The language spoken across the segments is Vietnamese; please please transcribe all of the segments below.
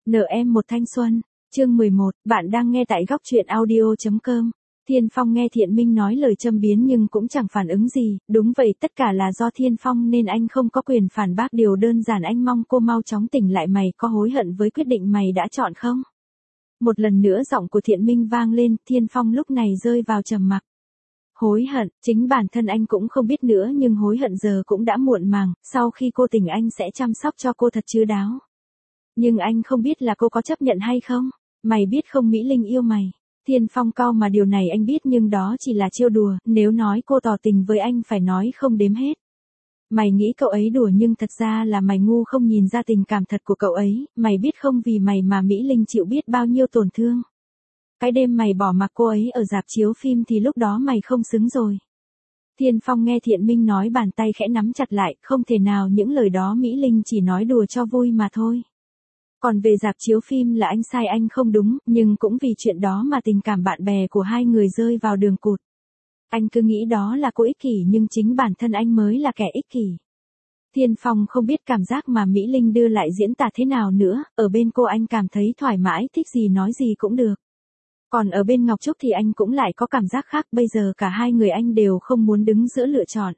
Nợ em một thanh xuân, chương 11, bạn đang nghe tại góc truyện audio.com. Thiên Phong nghe Thiện Minh nói lời châm biếm nhưng cũng chẳng phản ứng gì, đúng vậy tất cả là do Thiên Phong nên anh không có quyền phản bác, điều đơn giản anh mong cô mau chóng tỉnh lại. Mày có hối hận với quyết định mày đã chọn không? Một lần nữa giọng của Thiện Minh vang lên, Thiên Phong lúc này rơi vào trầm mặc. Hối hận, chính bản thân anh cũng không biết nữa, nhưng hối hận giờ cũng đã muộn màng, sau khi cô tỉnh anh sẽ chăm sóc cho cô thật chu đáo. Nhưng anh không biết là cô có chấp nhận hay không? Mày biết không, Mỹ Linh yêu mày. Thiên Phong cau mà điều này anh biết, nhưng đó chỉ là trêu đùa, nếu nói cô tỏ tình với anh phải nói không đếm hết. Mày nghĩ cậu ấy đùa nhưng thật ra là mày ngu không nhìn ra tình cảm thật của cậu ấy, mày biết không, vì mày mà Mỹ Linh chịu biết bao nhiêu tổn thương. Cái đêm mày bỏ mặc cô ấy ở rạp chiếu phim thì lúc đó mày không xứng rồi. Thiên Phong nghe Thiện Minh nói, bàn tay khẽ nắm chặt lại, không thể nào, những lời đó Mỹ Linh chỉ nói đùa cho vui mà thôi. Còn về rạp chiếu phim là anh sai, anh không đúng, nhưng cũng vì chuyện đó mà tình cảm bạn bè của hai người rơi vào đường cụt. Anh cứ nghĩ đó là cô ích kỷ nhưng chính bản thân anh mới là kẻ ích kỷ. Thiên Phong không biết cảm giác mà Mỹ Linh đưa lại diễn tả thế nào nữa, ở bên cô anh cảm thấy thoải mái, thích gì nói gì cũng được. Còn ở bên Ngọc Trúc thì anh cũng lại có cảm giác khác, bây giờ cả hai người anh đều không muốn đứng giữa lựa chọn.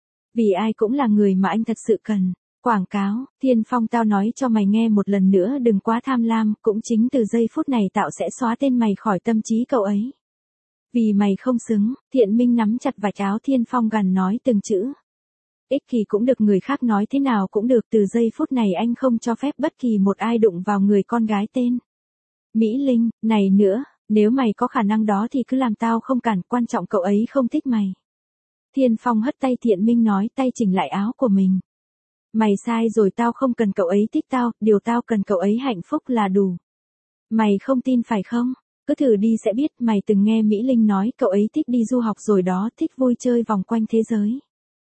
Vì ai cũng là người mà anh thật sự cần. Quảng cáo, Thiên Phong tao nói cho mày nghe một lần nữa, đừng quá tham lam, cũng chính từ giây phút này tạo sẽ xóa tên mày khỏi tâm trí cậu ấy. Vì mày không xứng. Thiện Minh nắm chặt vạch áo Thiên Phong gằn nói từng chữ. Ích kỷ cũng được, người khác nói thế nào cũng được, từ giây phút này anh không cho phép bất kỳ một ai đụng vào người con gái tên Mỹ Linh này nữa, nếu mày có khả năng đó thì cứ làm, tao không cản, quan trọng cậu ấy không thích mày. Thiên Phong hất tay Thiện Minh nói, tay chỉnh lại áo của mình. Mày sai rồi, tao không cần cậu ấy thích tao, điều tao cần cậu ấy hạnh phúc là đủ. Mày không tin phải không? Cứ thử đi sẽ biết, mày từng nghe Mỹ Linh nói cậu ấy thích đi du học rồi đó, thích vui chơi vòng quanh thế giới.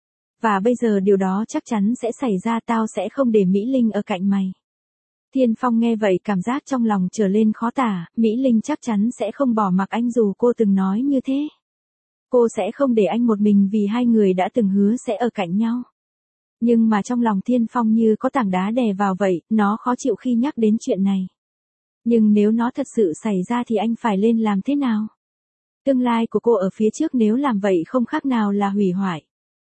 Và bây giờ điều đó chắc chắn sẽ xảy ra, tao sẽ không để Mỹ Linh ở cạnh mày. Thiên Phong nghe vậy cảm giác trong lòng trở lên khó tả, Mỹ Linh chắc chắn sẽ không bỏ mặc anh dù cô từng nói như thế. Cô sẽ không để anh một mình vì hai người đã từng hứa sẽ ở cạnh nhau. Nhưng mà trong lòng Thiên Phong như có tảng đá đè vào vậy, nó khó chịu khi nhắc đến chuyện này. Nhưng nếu nó thật sự xảy ra thì anh phải lên làm thế nào? Tương lai của cô ở phía trước, nếu làm vậy không khác nào là hủy hoại.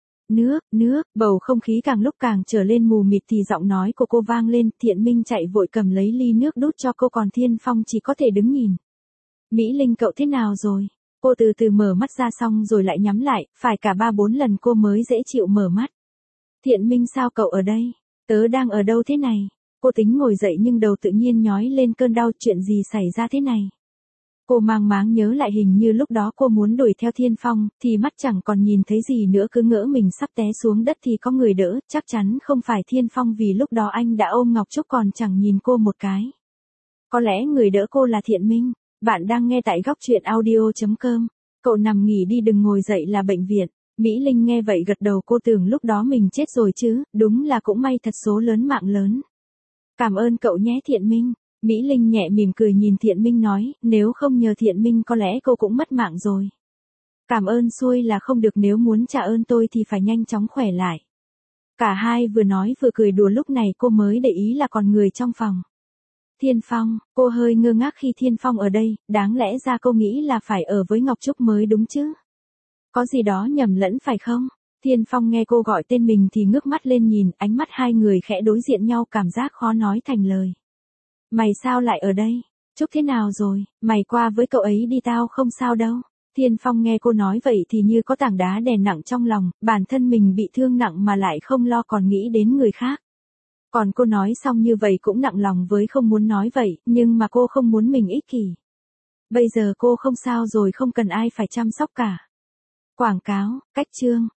Nước, bầu không khí càng lúc càng trở lên mù mịt thì giọng nói của cô vang lên, Thiện Minh chạy vội cầm lấy ly nước đút cho cô, còn Thiên Phong chỉ có thể đứng nhìn. Mỹ Linh cậu thế nào rồi? Cô từ từ mở mắt ra, xong rồi lại nhắm lại, phải cả 3-4 lần cô mới dễ chịu mở mắt. Thiện Minh sao cậu ở đây? Tớ đang ở đâu thế này? Cô tính ngồi dậy nhưng đầu tự nhiên nhói lên cơn đau, chuyện gì xảy ra thế này? Cô mang máng nhớ lại hình như lúc đó cô muốn đuổi theo Thiên Phong, thì mắt chẳng còn nhìn thấy gì nữa, cứ ngỡ mình sắp té xuống đất thì có người đỡ, chắc chắn không phải Thiên Phong vì lúc đó anh đã ôm Ngọc Trúc còn chẳng nhìn cô một cái. Có lẽ người đỡ cô là Thiện Minh. Bạn đang nghe tại góc truyện audio.com. Cậu nằm nghỉ đi, đừng ngồi dậy là bệnh viện. Mỹ Linh nghe vậy gật đầu, cô tưởng lúc đó mình chết rồi chứ, đúng là cũng may thật, số lớn mạng lớn. Cảm ơn cậu nhé Thiện Minh. Mỹ Linh nhẹ mỉm cười nhìn Thiện Minh nói, nếu không nhờ Thiện Minh có lẽ cô cũng mất mạng rồi. Cảm ơn xuôi là không được, nếu muốn trả ơn tôi thì phải nhanh chóng khỏe lại. Cả hai vừa nói vừa cười đùa, lúc này cô mới để ý là còn người trong phòng. Thiên Phong, cô hơi ngơ ngác khi Thiên Phong ở đây, đáng lẽ ra cô nghĩ là phải ở với Ngọc Trúc mới đúng chứ. Có gì đó nhầm lẫn phải không? Thiên Phong nghe cô gọi tên mình thì ngước mắt lên nhìn, ánh mắt hai người khẽ đối diện nhau, cảm giác khó nói thành lời. Mày sao lại ở đây? Trúc thế nào rồi? Mày qua với cậu ấy đi, tao không sao đâu. Thiên Phong nghe cô nói vậy thì như có tảng đá đè nặng trong lòng, bản thân mình bị thương nặng mà lại không lo còn nghĩ đến người khác. Còn cô nói xong như vậy cũng nặng lòng với không muốn nói vậy, nhưng mà cô không muốn mình ích kỷ. Bây giờ cô không sao rồi, không cần ai phải chăm sóc cả. Quảng cáo, cách chương.